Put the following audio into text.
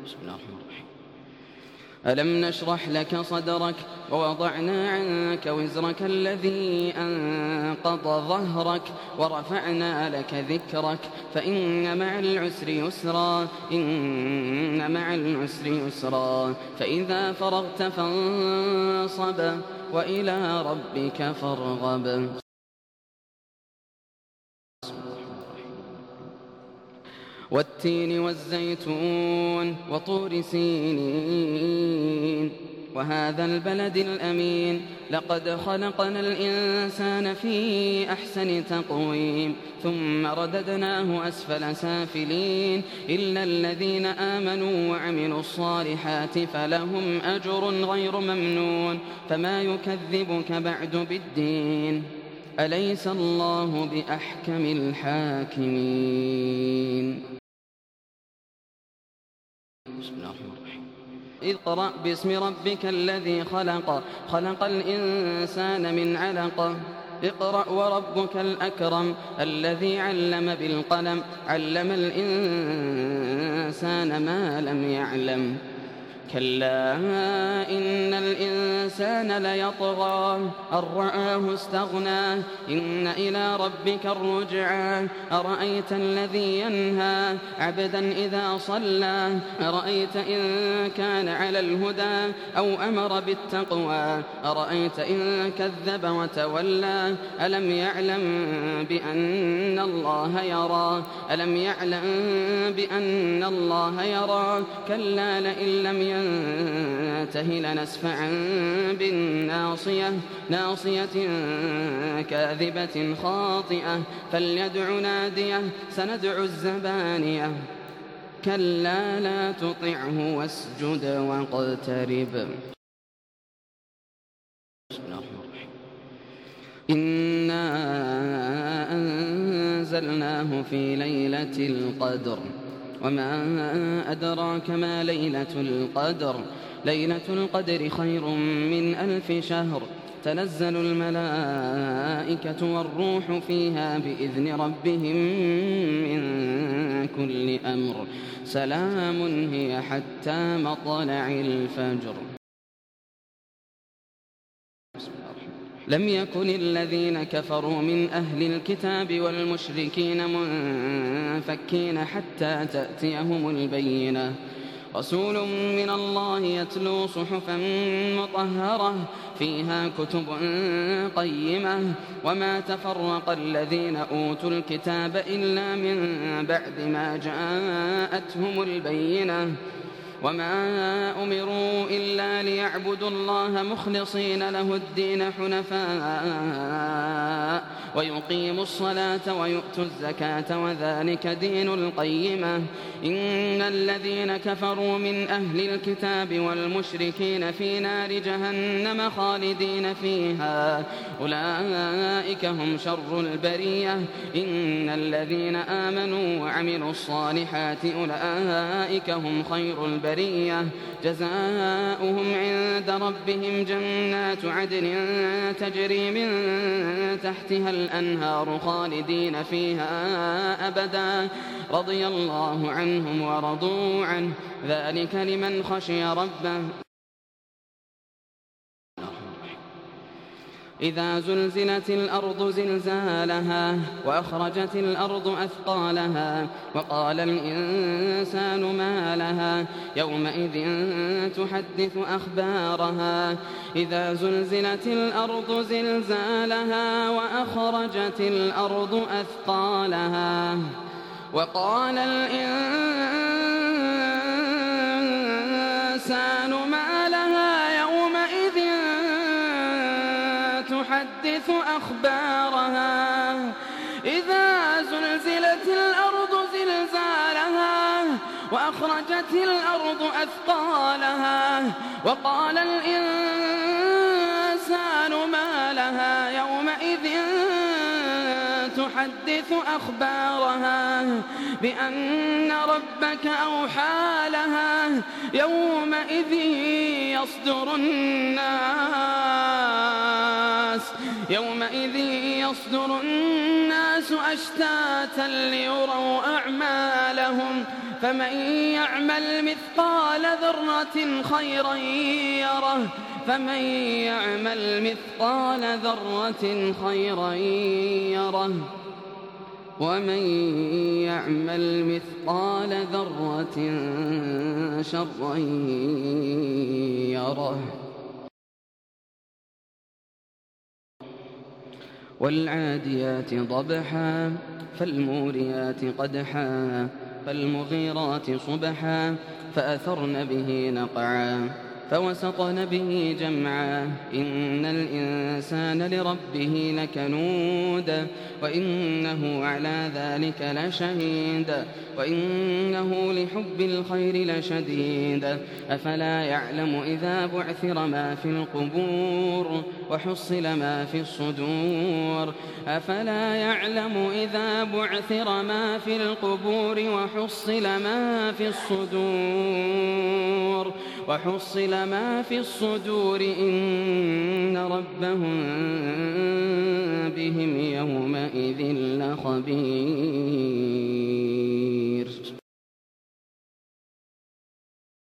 بسم الله الرحمن الرحيم. ألم نشرح لك صدرك ووضعنا عنك وزرك الذي أنقض ظهرك ورفعنا لك ذكرك فإن مع العسر يسرا إن مع العسر يسرا فإذا فرغت فانصب وإلى ربك فارغب. والتين والزيتون وطور سينين وهذا البلد الأمين لقد خلقنا الإنسان في أحسن تقويم ثم رددناه أسفل سافلين إلا الذين آمنوا وعملوا الصالحات فلهم أجر غير ممنون فما يكذبك بعد بالدين أليس الله بأحكم الحاكمين. بسم الله الرحمن الرحيم. اقرأ باسم ربك الذي خلق خلق الإنسان من علق اقرأ وربك الأكرم الذي علم بالقلم علم الإنسان ما لم يعلم كلا إن الإنسان ليطغى أن رآه استغنى إن إلى ربك الرجعى أرأيت الذي ينهى عبدا إذا صلى أرأيت إن كان على الهدى أو أمر بالتقوى أرأيت إن كذب وتولى ألم يعلم بأن الله يرى ألم يعلم بأن الله يرى كلا لئن لم ينته لنسفعا بالناصية ناصية كاذبة خاطئة فليدع ناديه سندع الزبانية كلا لا تطعه واسجد واقترب. بسم الله الرحمن الرحيم. إنا أنزلناه في ليلة القدر وما أدراك ما ليلة القدر ليلة القدر خير من 1000 شهر تنزل الملائكة والروح فيها بإذن ربهم من كل أمر سلام هي حتى مطلع الفجر. لم يكن الذين كفروا من أهل الكتاب والمشركين منفكين حتى تأتيهم البينة رسول من الله يتلو صحفا مطهرة فيها كتب قيمة وما تفرق الذين أوتوا الكتاب إلا من بعد ما جاءتهم البينة وما أمروا إلا ليعبدوا الله مخلصين له الدين حنفاء ويقيموا الصلاة ويؤتوا الزكاة وذلك دين القيمة إن الذين كفروا من أهل الكتاب والمشركين في نار جهنم خالدين فيها أولئك هم شر البرية إن الذين آمنوا وعملوا الصالحات أولئك هم خير البرية جزاؤهم عند ربهم جنات عدن تجري من تحتها الأنهار خالدين فيها أبدا رضي الله عنهم ورضوا عنه ذلك لمن خشي ربه. إذا زلزلت الأرض زلزالها وأخرجت الأرض أثقالها وقال الإنسان ما لها يومئذ تحدث أخبارها إذا زلزلت الأرض زلزالها وأخرجت الأرض أثقالها وقال الإنسان ما لها يومئذ تحدث أخبارها إذا زلزلت الأرض زلزالها وأخرجت الأرض أثقالها وقال الإنسان ما لها يومئذ تحدث أخبارها بأن ربك أوحى لها يومئذ يصدر الناس أشتاتا ليروا أعمالهم فمن يعمل مثقال ذرة خيرا يره فمن يعمل مثقال ذرة خيرا يره ومن يعمل مثقال ذرة شرا يره والعاديات ضبحا فالموريات قدحا فالمغيرات صبحا فأثرن به نقعا فوسطن به جمعا إن الإنسان لربه لكنود وإنه على ذلك لشهيد وإنه لحب الخير لشديد أفلا يعلم إذا بعثر ما في القبور وحصل ما في الصدور أفلا يعلم إذا بعثر ما في القبور وحصل ما في الصدور إن ربهم بهم يومئذ لخبير